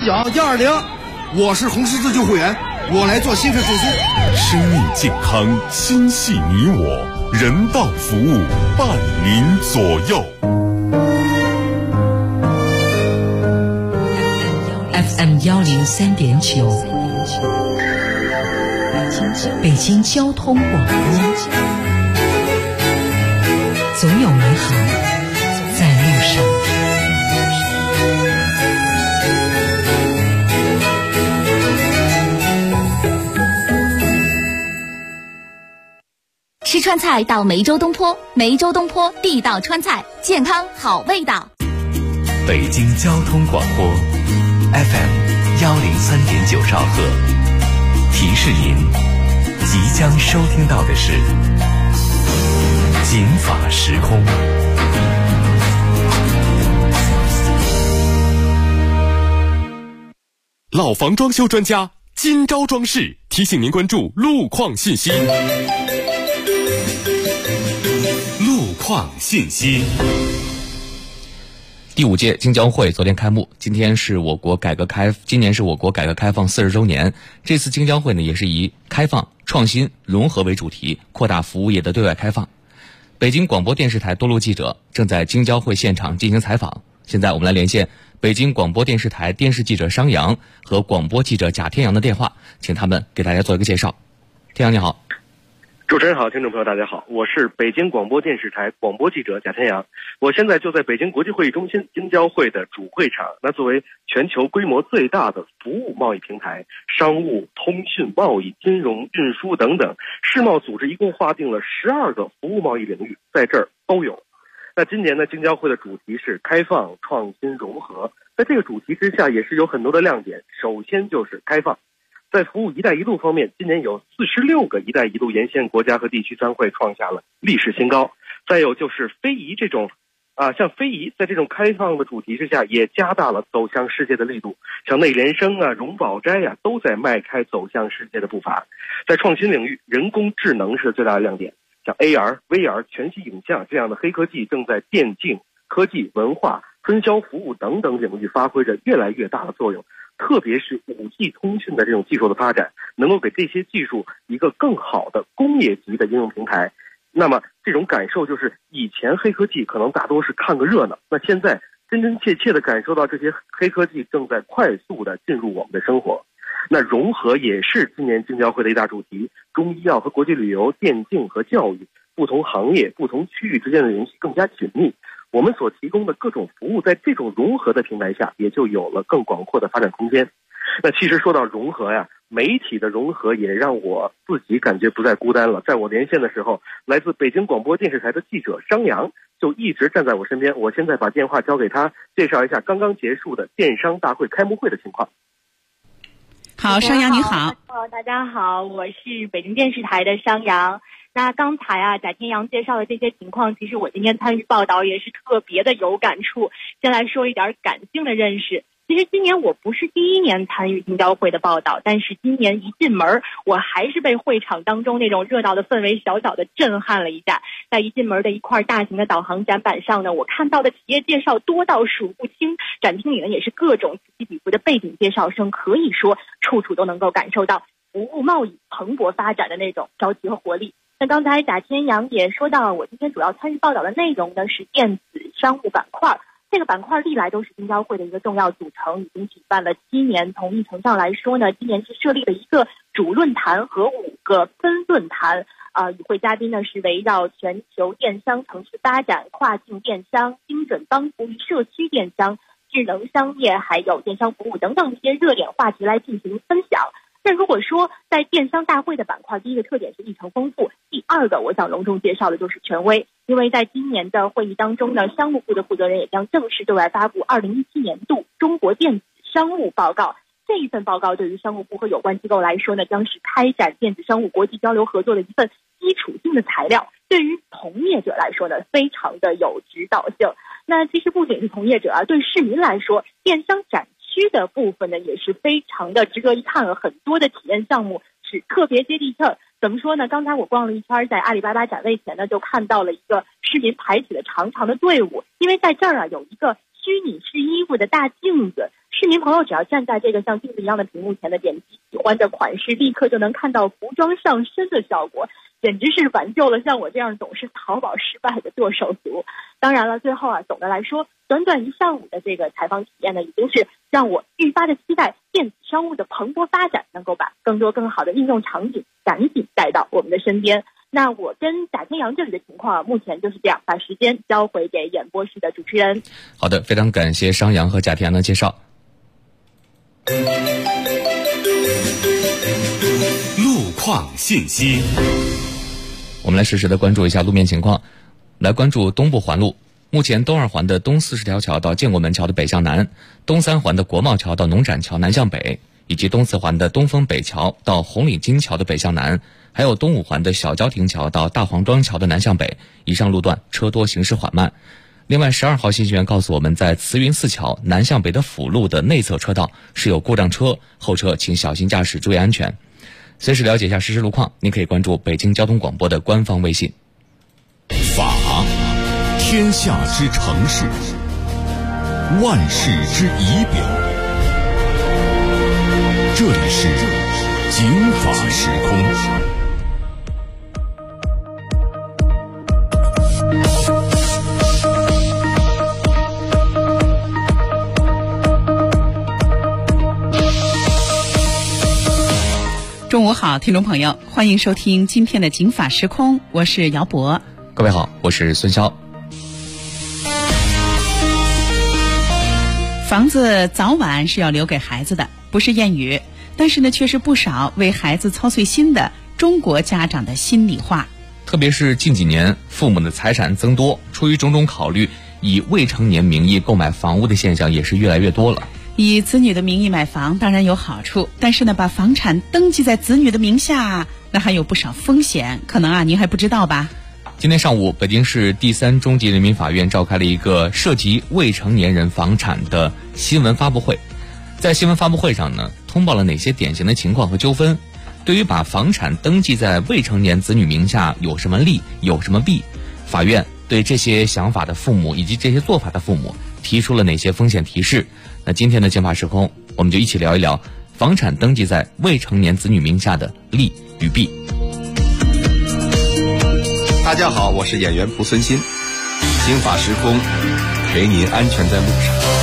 奖120，我是红十字救护员，我来做心肺复苏。 生命健康，心系你我，人道服务伴您左右。 FM 103.9，北京交通广播，总有美好在路上。 吃川菜到梅州东坡，梅州东坡地道川菜，健康好味道。 北京交通广播 FM 103.9兆赫，提示您即将收听到的是警法时空。 老房装修专家金招装饰提醒您关注路况信息。路况信息。 第5届京交会昨天开幕，今年是我国改革开放40周年。这次京交会呢，也是以开放、创新、融合为主题，扩大服务业的对外开放。北京广播电视台多路记者正在京交会现场进行采访。现在我们来连线北京广播电视台电视记者商阳和广播记者贾天阳的电话，请他们给大家做一个介绍。天阳你好。 主持人好，听众朋友大家好，我是北京广播电视台广播记者贾天阳，我现在就在北京国际会议中心京交会的主会场。那作为全球规模最大的服务贸易平台，商务、通讯、贸易、金融、运输等等，世贸组织一共划定了12个服务贸易领域，在这儿都有。那今年呢，京交会的主题是开放、创新、融合，在这个主题之下也是有很多的亮点。首先就是开放。在服务“一带一路”方面，今年有46个“一带一路”沿线国家和地区参会创下了历史新高。再有就是非遗这种，像非遗在这种开放的主题之下，也加大了走向世界的力度。像内联升荣宝斋都在迈开走向世界的步伐。在创新领域，人工智能是最大的亮点，像 AR、VR、全息影像这样的黑科技正在电竞、科技、文化、分销服务等等领域发挥着越来越大的作用。特别是5G 通讯的这种技术的发展，能够给这些技术一个更好的工业级的应用平台。那么这种感受就是以前黑科技可能大多是看个热闹，那现在真真切切的感受到这些黑科技正在快速的进入我们的生活。那融合也是今年京交会的一大主题，中医药和国际旅游、电竞和教育，不同行业、不同区域之间的联系更加紧密。我们所提供的各种服务在这种融合的平台下，也就有了更广阔的发展空间。那其实说到融合媒体的融合也让我自己感觉不再孤单了。在我连线的时候，来自北京广播电视台的记者商阳就一直站在我身边。我现在把电话交给他，介绍一下刚刚结束的电商大会开幕会的情况。 好，商阳你好。 大家好，我是北京电视台的商阳。那刚才贾天阳介绍的这些情况，其实我今天参与报道也是特别的有感触。先来说一点感性的认识。其实今年我不是第一年参与京交会的报道，但是今年一进门，我还是被会场当中那种热闹的氛围小小的震撼了一下。在一进门的一块大型的导航展板上呢，我看到的企业介绍多到数不清，展厅里呢也是各种此起彼伏的背景介绍声，可以说处处都能够感受到服务贸易蓬勃发展的那种朝气和活力。那刚才贾天阳也说到，我今天主要参与报道的内容呢是电子商务板块。这个板块历来都是京交会的一个重要组成，已经举办了7年。从议程上来说呢，今年是设立了一个主论坛和5个分论坛。与会嘉宾呢是围绕全球电商城市发展、跨境电商、精准帮扶与社区电商、智能商业还有电商服务等等一些热点话题来进行分享。那如果说在电商大会的板块，第一个特点是议程丰富，第二个我想隆重介绍的就是权威。因为在今年的会议当中呢，商务部的负责人也将正式对外发布2017年度中国电子商务报告。这一份报告对于商务部和有关机构来说呢，将是开展电子商务国际交流合作的一份基础性的材料，对于从业者来说呢，非常的有指导性。那其实不仅是从业者对市民来说，电商展区的部分呢，也是非常的值得一看，很多的体验项目是特别接地气儿。怎么说呢？刚才我逛了一圈，在阿里巴巴展位前呢，就看到了一个市民排起了长长的队伍，因为在这儿有一个虚拟试衣服的大镜子， 市民朋友只要站在这个像镜子一样的屏幕前的点击喜欢的款式，立刻就能看到服装上身的效果，简直是挽救了像我这样总是淘宝失败的剁手族。当然了，最后总的来说，短短1上午的这个采访体验呢，已经是让我愈发的期待电子商务的蓬勃发展能够把更多更好的应用场景赶紧带到我们的身边。那我跟贾天阳这里的情况目前就是这样，把时间交回给演播室的主持人。 好的，非常感谢商阳和贾天阳的介绍。 路况信息， 我们来实时的关注一下路面情况。来关注东部环路，目前东2环的东40条桥到建国门桥的北向南，东3环的国贸桥到农展桥南向北，以及东4环的东风北桥到红领巾桥的北向南，还有东5环的小郊亭桥到大黄庄桥的南向北，以上路段车多行驶缓慢。另外12号信息源告诉我们，在慈云寺桥南向北的辅路的内侧车道是有故障车，后车请小心驾驶，注意安全。随时了解一下实时路况，您可以关注北京交通广播的官方微信。 法，天下之城市，万世之仪表。这里是警法时空。 中午好，听众朋友，欢迎收听今天的警法时空，我是姚博。 各位好，我是孙潇。 房子早晚是要留给孩子的，不是谚语，但是呢，却是不少为孩子操碎心的中国家长的心里话。 特别是近几年，父母的财产增多，出于种种考虑，以未成年名义购买房屋的现象也是越来越多了。 以子女的名义买房当然有好处，但是呢，把房产登记在子女的名下，那还有不少风险，可能您还不知道吧？ 今天上午，北京市第3中级人民法院召开了一个涉及未成年人房产的新闻发布会。在新闻发布会上呢，通报了哪些典型的情况和纠纷，对于把房产登记在未成年子女名下有什么利有什么弊，法院对这些想法的父母以及这些做法的父母提出了哪些风险提示。那今天的警法时空，我们就一起聊一聊房产登记在未成年子女名下的利与弊。 大家好，我是演员蒲孙新，警法时空，陪您安全在路上。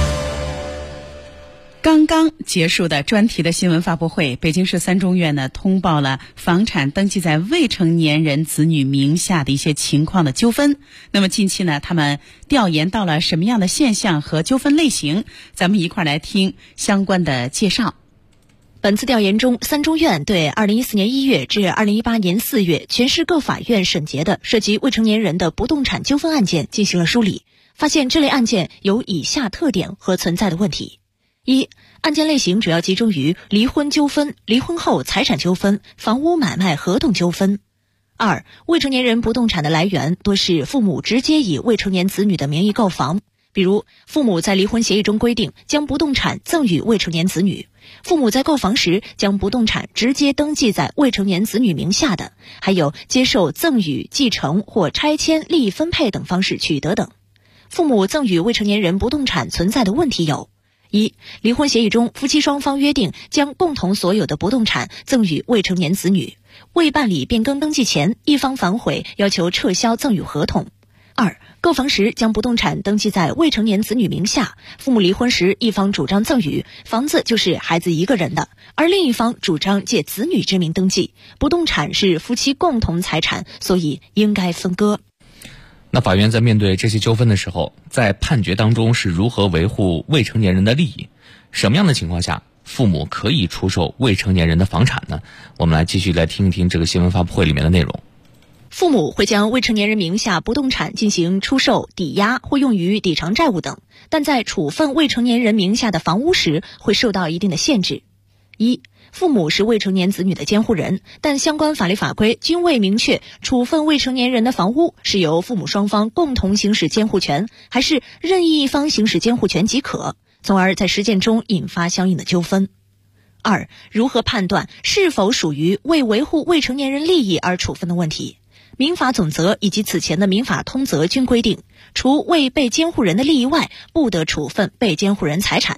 刚刚结束的专题的新闻发布会，北京市3中院呢通报了房产登记在未成年人子女名下的一些情况的纠纷。那么近期呢，他们调研到了什么样的现象和纠纷类型？咱们一块来听相关的介绍。 本次调研中，3中院对2014年1月至2018年4月全市各法院审结的涉及未成年人的不动产纠纷案件进行了梳理，发现这类案件有以下特点和存在的问题：一、案件类型主要集中于离婚纠纷、离婚后财产纠纷、房屋买卖合同纠纷；二、未成年人不动产的来源多是父母直接以未成年子女的名义购房，比如父母在离婚协议中规定将不动产赠与未成年子女，父母在购房时将不动产直接登记在未成年子女名下的，还有接受赠与、继承或拆迁、利益分配等方式取得等。父母赠与未成年人不动产存在的问题有：一、离婚协议中夫妻双方约定将共同所有的不动产赠与未成年子女，未办理变更登记前，一方反悔要求撤销赠与合同；二、购房时将不动产登记在未成年子女名下，父母离婚时一方主张赠与，房子就是孩子一个人的，而另一方主张借子女之名登记，不动产是夫妻共同财产，所以应该分割。 那法院在面对这些纠纷的时候，在判决当中是如何维护未成年人的利益？什么样的情况下父母可以出售未成年人的房产呢？我们来继续来听一听这个新闻发布会里面的内容。 父母会将未成年人名下不动产进行出售、抵押或用于抵偿债务等，但在处分未成年人名下的房屋时会受到一定的限制。一、父母是未成年子女的监护人，但相关法律法规均未明确处分未成年人的房屋是由父母双方共同行使监护权，还是任意一方行使监护权即可，从而在实践中引发相应的纠纷。二、如何判断是否属于为维护未成年人利益而处分的问题？民法总则以及此前的民法通则均规定，除为被监护人的利益外，不得处分被监护人财产。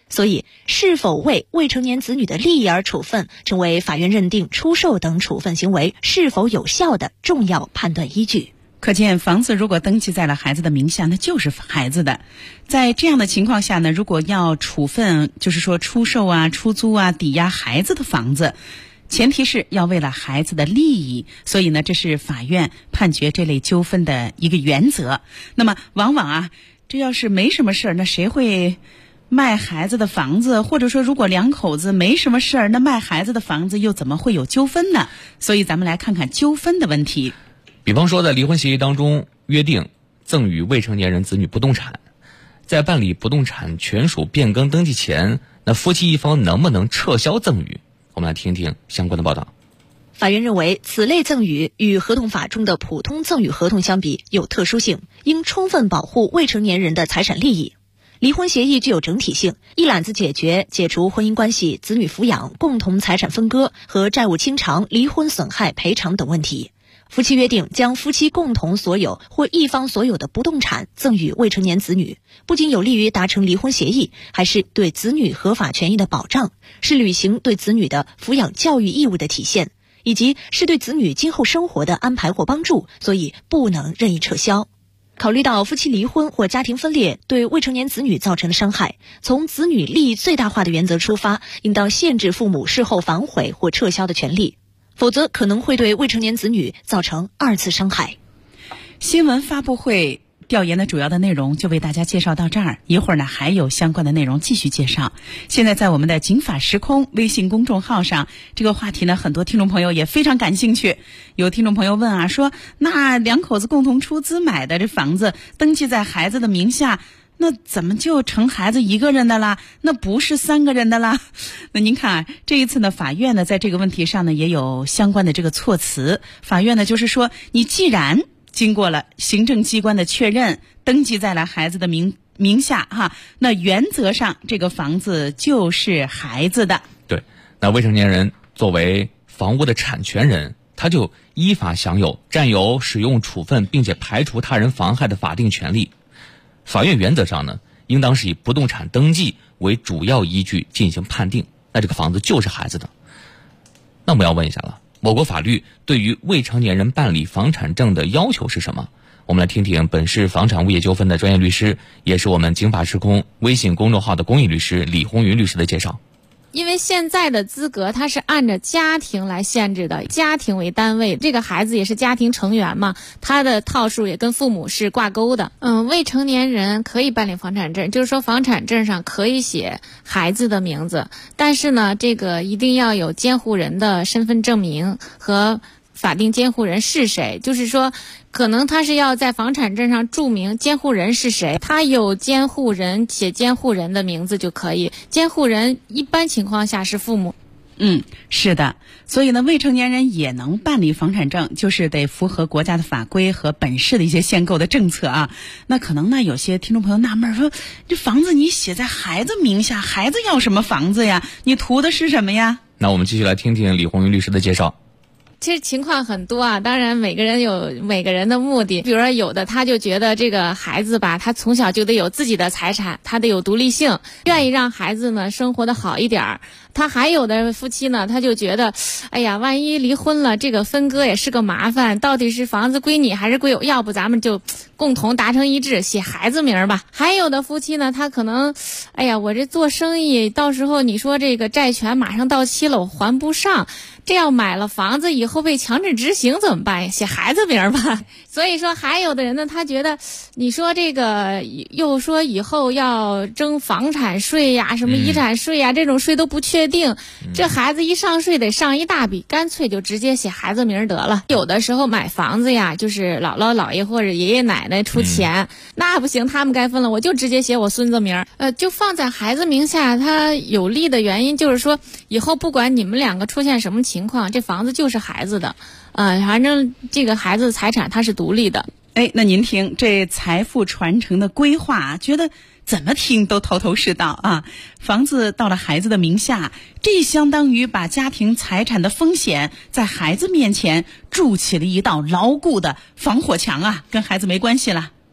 所以是否为未成年子女的利益而处分，成为法院认定出售等处分行为是否有效的重要判断依据。 可见房子如果登记在了孩子的名下，那就是孩子的。在这样的情况下呢，如果要处分，就是说出售啊、出租啊、抵押孩子的房子，前提是要为了孩子的利益，所以呢，这是法院判决这类纠纷的一个原则。那么往往啊，这要是没什么事儿，那谁会卖孩子的房子？或者说如果两口子没什么事儿，那卖孩子的房子又怎么会有纠纷呢？所以咱们来看看纠纷的问题。 比方说在离婚协议当中约定赠与未成年人子女不动产，在办理不动产权属变更登记前，那夫妻一方能不能撤销赠与？我们来听一听相关的报道。 法院认为，此类赠与与合同法中的普通赠与合同相比有特殊性，应充分保护未成年人的财产利益。离婚协议具有整体性，一揽子解决解除婚姻关系、子女抚养、共同财产分割和债务清偿、离婚损害赔偿等问题。夫妻约定将夫妻共同所有或一方所有的不动产赠与未成年子女，不仅有利于达成离婚协议，还是对子女合法权益的保障，是履行对子女的抚养教育义务的体现，以及是对子女今后生活的安排或帮助，所以不能任意撤销。考虑到夫妻离婚或家庭分裂对未成年子女造成的伤害，从子女利益最大化的原则出发，应当限制父母事后反悔或撤销的权利，否则可能会对未成年子女造成二次伤害。 新闻发布会调研的主要的内容就为大家介绍到这儿，一会儿呢还有相关的内容继续介绍。现在在我们的警法时空微信公众号上，这个话题呢很多听众朋友也非常感兴趣。有听众朋友问啊，说那两口子共同出资买的这房子登记在孩子的名下，那怎么就成孩子一个人的啦？那不是三个人的啦？那您看啊，这一次呢，法院呢在这个问题上呢也有相关的这个措辞。法院呢就是说，你既然经过了行政机关的确认，登记在了孩子的名下哈，那原则上这个房子就是孩子的。 对，那未成年人作为房屋的产权人，他就依法享有占有、使用、处分并且排除他人妨害的法定权利。法院原则上呢，应当是以不动产登记为主要依据进行判定，那这个房子就是孩子的。那我们要问一下了，我国法律对于未成年人办理房产证的要求是什么？我们来听听本市房产物业纠纷的专业律师，也是我们警法时空微信公众号的公益律师李红云律师的介绍。 因为现在的资格它是按照家庭来限制的，家庭为单位，这个孩子也是家庭成员嘛，他的套数也跟父母是挂钩的。未成年人可以办理房产证，就是说房产证上可以写孩子的名字，但是呢，这个一定要有监护人的身份证明和法定监护人是谁，就是说可能他是要在房产证上注明监护人是谁，他有监护人写监护人的名字就可以，监护人一般情况下是父母。 是的，所以呢，未成年人也能办理房产证，就是得符合国家的法规和本市的一些限购的政策啊。那可能呢，有些听众朋友纳闷说，这房子你写在孩子名下，孩子要什么房子呀？你图的是什么呀？ 那我们继续来听听李红云律师的介绍。 其实情况很多啊，当然每个人有每个人的目的。比如说有的他就觉得这个孩子吧，他从小就得有自己的财产，他得有独立性，愿意让孩子呢生活的好一点儿。他还有的夫妻呢，他就觉得，哎呀，万一离婚了，这个分割也是个麻烦，到底是房子归你还是归我？要不咱们就共同达成一致，写孩子名吧。还有的夫妻呢，他可能，哎呀，我这做生意，到时候你说这个债权马上到期了，我还不上。这要买了房子以后被强制执行怎么办呀？写孩子名吧。所以说还有的人呢，他觉得你说这个又说以后要征房产税呀，什么遗产税呀，这种税都不确定，这孩子一上税得上一大笔，干脆就直接写孩子名得了。有的时候买房子呀，就是姥姥姥爷或者爷爷奶奶出钱，那不行，他们该分了，我就直接写我孙子名，就放在孩子名下。他有利的原因就是说，以后不管你们两个出现什么情况，这房子就是孩子的，反正这个孩子的财产它是独立的。 那您听这财富传承的规划，觉得怎么听都头头是道啊！房子到了孩子的名下，这相当于把家庭财产的风险在孩子面前筑起了一道牢固的防火墙啊，跟孩子没关系了。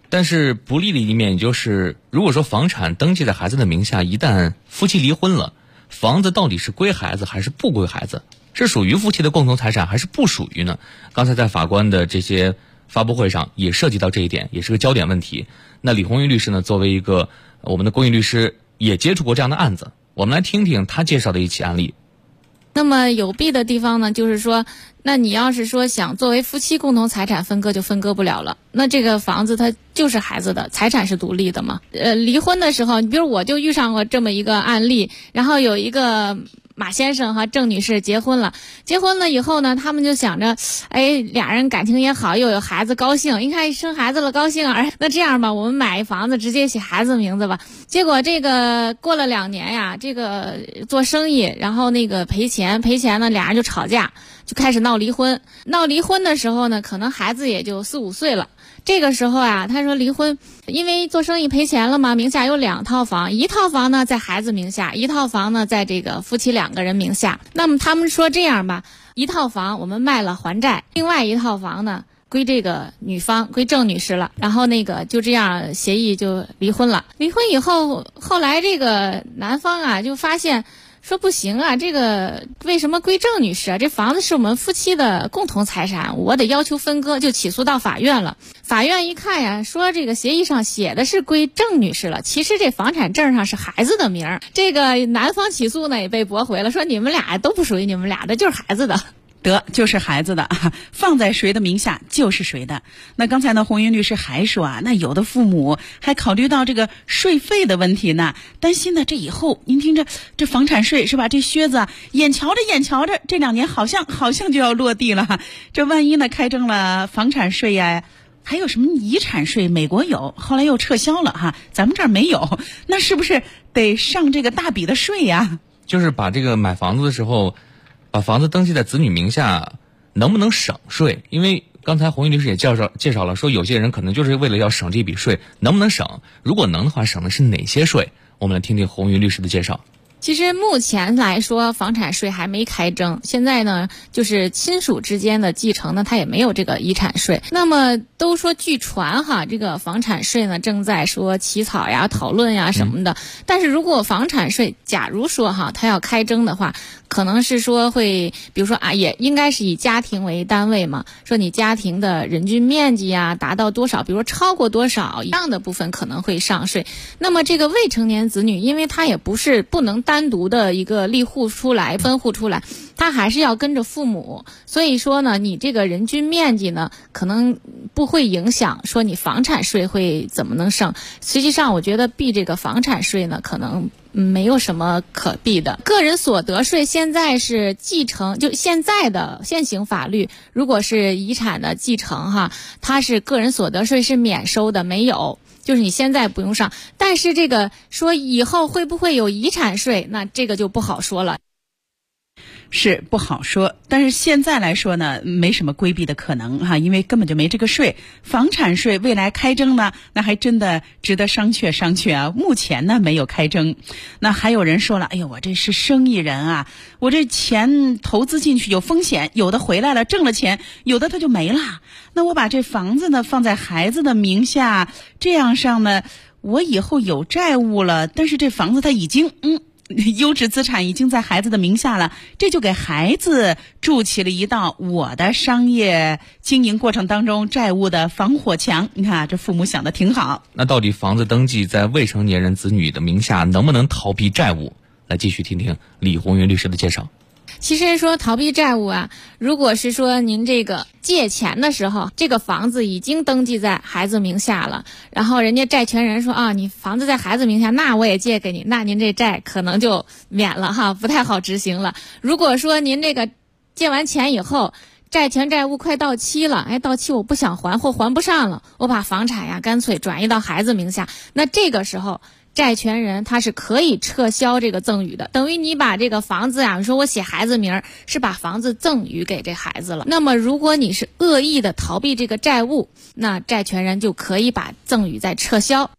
但是不利的一面就是，如果说房产登记在孩子的名下，一旦夫妻离婚了，房子到底是归孩子还是不归孩子？是属于夫妻的共同财产还是不属于呢？刚才在法官的这些发布会上也涉及到这一点，也是个焦点问题。那李红云律师呢，作为一个我们的公益律师，也接触过这样的案子，我们来听听他介绍的一起案例。 那么有弊的地方呢，就是说，那你要是说想作为夫妻共同财产分割，就分割不了了。那这个房子它就是孩子的，财产是独立的嘛。离婚的时候，你比如我就遇上过这么一个案例，然后有一个马先生和郑女士结婚了以后呢，他们就想着，俩人感情也好，又有孩子高兴，一看生孩子了高兴，那这样吧，我们买一房子直接写孩子名字吧。结果这个过了2年呀，这个做生意，然后那个赔钱呢，俩人就吵架，就开始闹离婚。闹离婚的时候呢，可能孩子也就4、5岁了。这个时候啊，他说离婚，因为做生意赔钱了嘛，名下有2套房，一套房呢在孩子名下，一套房呢在这个夫妻2个人名下。那么他们说这样吧，一套房我们卖了还债，另外一套房呢归这个女方，归郑女士了。然后那个就这样协议就离婚了。离婚以后，后来这个男方啊就发现说不行啊，这个为什么归郑女士啊？这房子是我们夫妻的共同财产，我得要求分割，就起诉到法院了。法院一看呀，说这个协议上写的是归郑女士了，其实这房产证上是孩子的名儿。这个男方起诉呢也被驳回了，说你们俩都不属于你们俩的，就是孩子的。 就是孩子的，放在谁的名下就是谁的。那刚才呢，红云律师还说啊，那有的父母还考虑到这个税费的问题呢，担心呢这以后您听着这房产税是吧，这靴子眼瞧着这2年好像就要落地了，这万一呢开征了房产税呀，还有什么遗产税，美国有，后来又撤销了哈，咱们这儿没有，那是不是得上这个大笔的税呀？ 就是把这个买房子的时候，把房子登记在子女名下，能不能省税？因为刚才红云律师也介绍了，说有些人可能就是为了要省这笔税，能不能省？如果能的话，省的是哪些税？我们来听听红云律师的介绍。 其实目前来说，房产税还没开征。现在呢，就是亲属之间的继承呢，它也没有这个遗产税。那么都说据传哈，这个房产税呢正在说起草呀、讨论呀什么的。但是如果房产税，假如说哈，它要开征的话，可能是说会，比如说啊，也应该是以家庭为单位嘛，说你家庭的人均面积呀达到多少，比如说超过多少以上的部分可能会上税。那么这个未成年子女，因为他也不能单独的一个立户出来分户出来，他还是要跟着父母，所以说呢，你这个人均面积呢可能不会影响说你房产税会怎么能省。实际上我觉得避这个房产税呢可能没有什么可避的。个人所得税现在是继承，就现在的现行法律，如果是遗产的继承哈，它是个人所得税是免收的，没有，就是你现在不用上。但是这个说以后会不会有遗产税，那这个就不好说了。 是不好说，但是现在来说呢，没什么规避的可能哈，因为根本就没这个税。房产税未来开征呢，那还真的值得商榷啊。目前呢没有开征。那还有人说了，哎呦，我这是生意人啊，我这钱投资进去有风险，有的回来了挣了钱，有的他就没了。那我把这房子呢放在孩子的名下，这样上呢，我以后有债务了，但是这房子它已经优质资产已经在孩子的名下了，这就给孩子筑起了一道我的商业经营过程当中债务的防火墙。你看这父母想的挺好。 那到底房子登记在未成年人子女的名下能不能逃避债务？来继续听听李红云律师的介绍。 其实说逃避债务啊，如果是说您这个借钱的时候，这个房子已经登记在孩子名下了，然后人家债权人说啊，你房子在孩子名下，那我也借给你，那您这债可能就免了哈，不太好执行了。如果说您这个借完钱以后，债权债务快到期了，到期我不想还或还不上了，我把房产呀干脆转移到孩子名下，那这个时候债权人他是可以撤销这个赠与的，等于你把这个房子啊，你说我写孩子名是把房子赠与给这孩子了。那么如果你是恶意的逃避这个债务，那债权人就可以把赠与再撤销。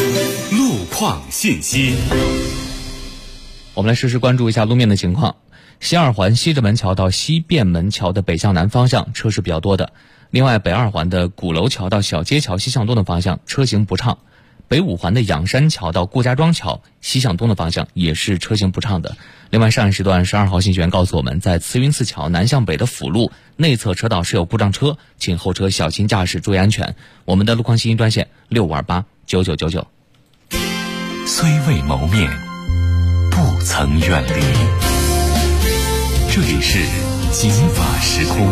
路况信息。 我们来实时关注一下路面的情况。 西二环西直门桥到西便门桥的北向南方向车是比较多的。另外，北二环的鼓楼桥到小街桥西向东的方向车行不畅。北五环的仰山桥到顾家庄桥西向东的方向也是车行不畅的。另外，上一时段12号信息员告诉我们，在慈云寺桥南向北的辅路内侧车道是有故障车，请后车小心驾驶，注意安全。我们的路况信息专线65289999。 虽未谋面，不曾远离。这里是警法时空。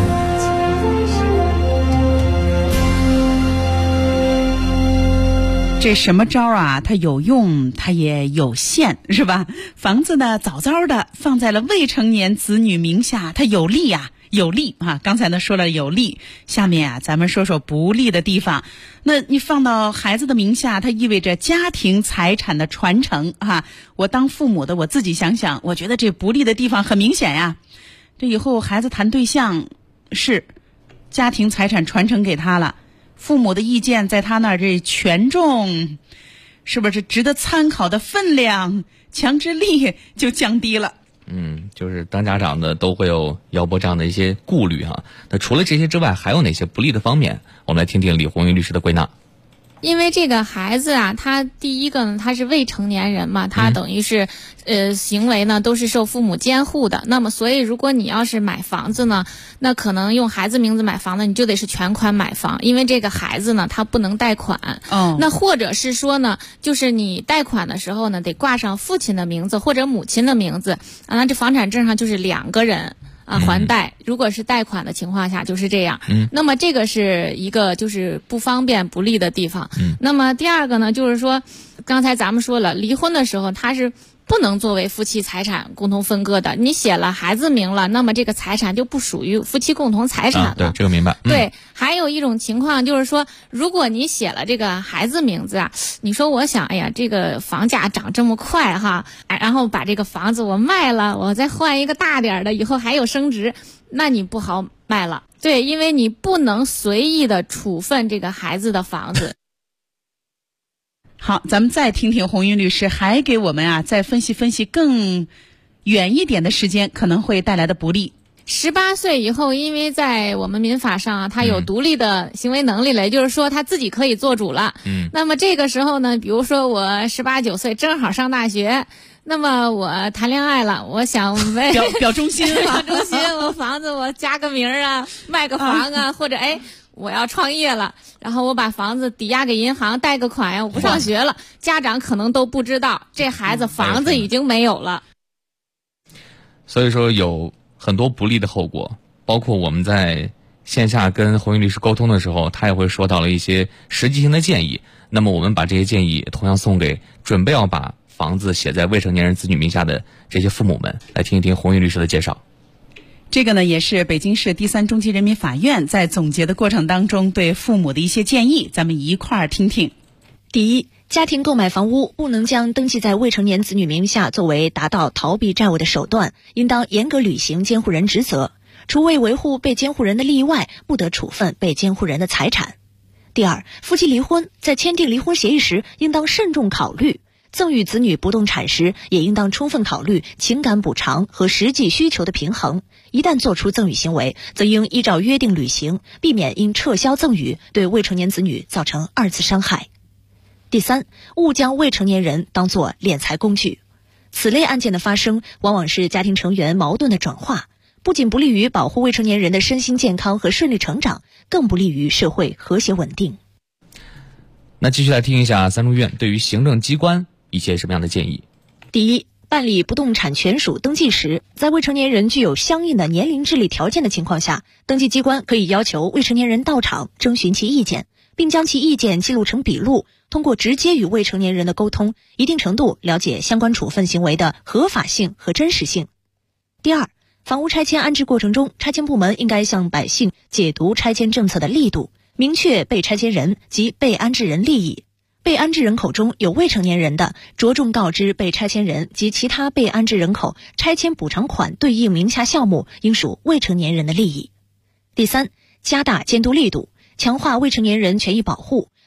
这什么招啊？它有用，它也有限，是吧？房子呢，早早的放在了未成年子女名下，它有利啊，有利啊。刚才呢说了有利，下面啊，咱们说说不利的地方。那你放到孩子的名下，它意味着家庭财产的传承啊。我当父母的，我自己想想，我觉得这不利的地方很明显呀。这以后孩子谈对象，是家庭财产传承给他了。父母的意见在他那儿这权重，是不是值得参考的分量、强制力就降低了？ 就是当家长的都会有姚波这样的一些顾虑哈。那除了这些之外，还有哪些不利的方面？我们来听听李红云律师的归纳。 因为这个孩子啊，他第一个呢，他是未成年人嘛，他等于是行为呢都是受父母监护的。那么所以如果你要是买房子呢，那可能用孩子名字买房子，你就得是全款买房，因为这个孩子呢他不能贷款。那或者是说呢，就是你贷款的时候呢，得挂上父亲的名字或者母亲的名字啊，那这房产证上就是2个人还贷，如果是贷款的情况下就是这样。那么这个是一个就是不方便不利的地方。那么第二个呢，就是说刚才咱们说了，离婚的时候他是不能作为夫妻财产共同分割的，你写了孩子名了，那么这个财产就不属于夫妻共同财产了。 对，这个明白。 对，还有一种情况就是说，如果你写了这个孩子名字啊，你说我想，哎呀，这个房价涨这么快哈，然后把这个房子我卖了，我再换一个大点的，以后还有升值，那你不好卖了。对，因为你不能随意的处分这个孩子的房子。 好，咱们再听听红云律师还给我们再分析分析更远一点的时间可能会带来的不利。 18岁以后，因为在我们民法上他有独立的行为能力了，也就是说他自己可以做主了。那么这个时候呢，比如说我18、19岁正好上大学，那么我谈恋爱了，我想表忠心表忠心，我房子我加个名啊，卖个房啊，或者我要创业了，然后我把房子抵押给银行贷个款呀，我不上学了，家长可能都不知道这孩子房子已经没有了。 所以说有很多不利的后果，包括我们在线下跟红云律师沟通的时候，他也会说到了一些实际性的建议。那么我们把这些建议同样送给准备要把房子写在未成年人子女名下的这些父母们，来听一听红云律师的介绍。 这个呢，也是北京市第3中级人民法院在总结的过程当中对父母的一些建议，咱们一块儿听听。 第一，家庭购买房屋不能将登记在未成年子女名下作为达到逃避债务的手段，应当严格履行监护人职责，除为维护被监护人的利益外，不得处分被监护人的财产。第二，夫妻离婚在签订离婚协议时，应当慎重考虑赠与子女不动产时，也应当充分考虑情感补偿和实际需求的平衡。一旦做出赠与行为，则应依照约定履行，避免因撤销赠与对未成年子女造成2次伤害。第三，勿将未成年人当作敛财工具。此类案件的发生，往往是家庭成员矛盾的转化，不仅不利于保护未成年人的身心健康和顺利成长，更不利于社会和谐稳定。 那继续来听一下3中院对于行政机关一些什么样的建议。 第一，办理不动产权属登记时，在未成年人具有相应的年龄智力条件的情况下，登记机关可以要求未成年人到场征询其意见，并将其意见记录成笔录，通过直接与未成年人的沟通，一定程度了解相关处分行为的合法性和真实性。第二，房屋拆迁安置过程中，拆迁部门应该向百姓解读拆迁政策的力度，明确被拆迁人及被安置人利益。被安置人口中有未成年人的，着重告知被拆迁人及其他被安置人口拆迁补偿款对应名下项目应属未成年人的利益。第三，加大监督力度，强化未成年人权益保护，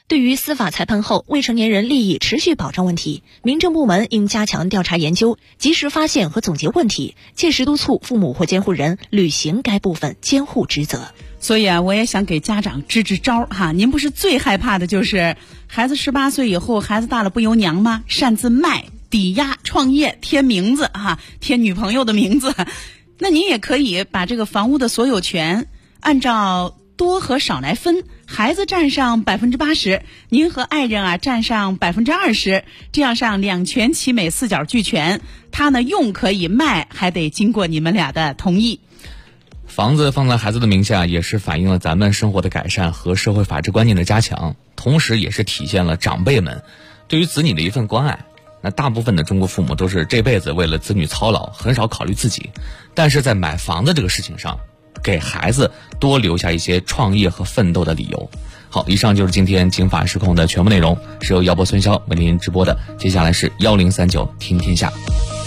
对于司法裁判后未成年人利益持续保障问题，民政部门应加强调查研究，及时发现和总结问题，切实督促父母或监护人履行该部分监护职责。 所以啊，我也想给家长支支招哈。您不是最害怕的就是孩子18岁以后，孩子大了不由娘吗？擅自卖、抵押、创业、添名字哈，添女朋友的名字。那您也可以把这个房屋的所有权按照多和少来分，孩子占上80%，您和爱人啊占上20%，这样上两全其美，4角俱全。他呢用可以，卖还得经过你们俩的同意。 房子放在孩子的名下，也是反映了咱们生活的改善和社会法治观念的加强，同时也是体现了长辈们对于子女的一份关爱。那大部分的中国父母都是这辈子为了子女操劳，很少考虑自己，但是在买房子这个事情上，给孩子多留下一些创业和奋斗的理由。好，以上就是今天警法时空的全部内容，是由姚波、孙潇为您直播的。接下来是1039听天下。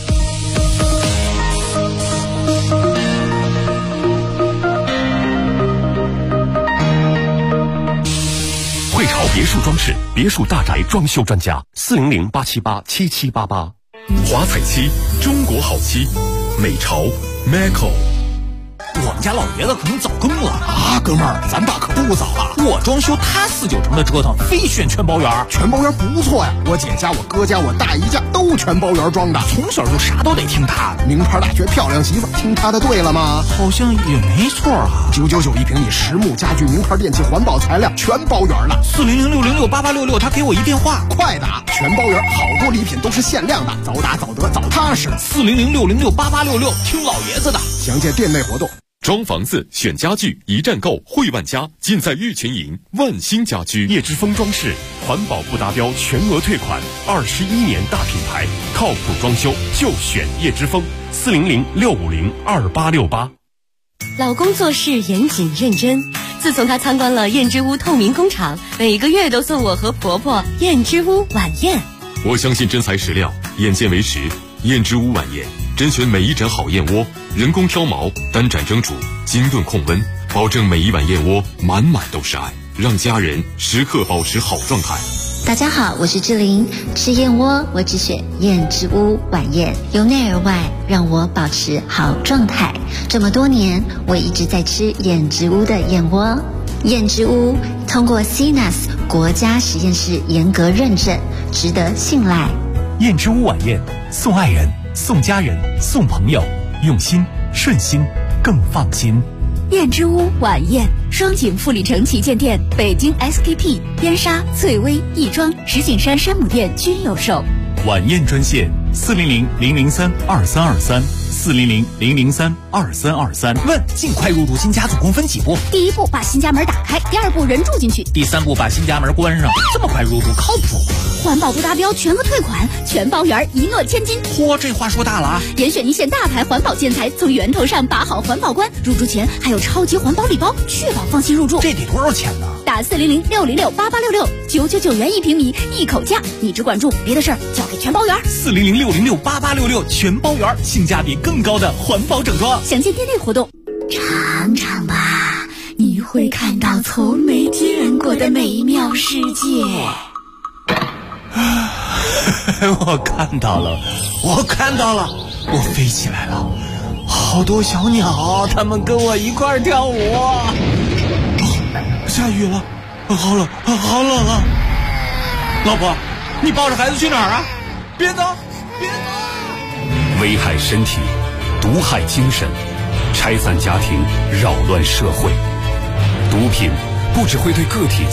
汇潮别墅装饰，别墅大宅装修专家，400-878-7788。 华彩漆，中国好漆，美潮 Maco。 我们家老爷子可能早更了啊，哥们儿，咱爸可不早了。 我装修，他49成的折腾，非选全包圆。 全包圆不错呀，我姐家、我哥家、我大姨家都全包圆装的， 从小就啥都得听他的。 名牌大学漂亮媳妇，听他的对了吗？ 好像也没错啊。 999一平米，实木家具、名牌电器、环保材料，全包圆了。 400-606-8866，他给我一电话， 快打！全包圆，好多礼品都是限量的，早打早得早踏实。 400-606-8866，听老爷子的。 详见店内活动。 装房子选家具，一站购汇万家，尽在玉泉营万兴家居。 叶之峰装饰，环保不达标全额退款，21年大品牌，靠谱装修就选叶之峰。400-650-2868。 老公做事严谨认真，自从他参观了燕之屋透明工厂，每个月都送我和婆婆燕之屋晚宴。 我相信真材实料，眼见为实。燕之屋晚宴，甄选每一盏好燕窝，人工挑毛，单盏蒸煮，精炖控温，保证每一碗燕窝满满都是爱，让家人时刻保持好状态。 大家好，我是志玲，吃燕窝我只选燕之屋晚宴，由内而外让我保持好状态。这么多年，我一直在吃燕之屋的燕窝。燕之屋通过 CNAS 国家实验室严格认证，值得信赖。 燕之屋晚宴，送爱人，送家人，送朋友，用心顺心更放心。 燕之屋晚宴，双井富力城旗舰店、北京 SKP、边沙、翠微、亦庄、石景山山姆店均有售。 晚宴专线400-003-2323，400-003-2323。 问尽快入住新家总共分几步？ 第一步把新家门打开，第二步人住进去， 第3步把新家门关上。这么快入住靠谱吗？ 环保不达标全额退款，全包圆，一诺千金。 嚯，这话说大了啊！ 严选一线大牌环保建材，从源头上把好环保关。入住前还有超级环保礼包，确保放心入住。 这得多少钱呢？ 打400-606-8866，999元1平米，一口价。你只管住，别的事儿交给全包圆。 400-606-8866，全包圆，性价比更高的环保整装。 详见店内活动。尝尝吧，你会看到从没见过的美妙世界。 我看到了，我飞起来了，好多小鸟，它们跟我一块跳舞。下雨了，好冷啊！老婆，你抱着孩子去哪儿啊？别走！ 危害身体，毒害精神，拆散家庭，扰乱社会。毒品不只会对个体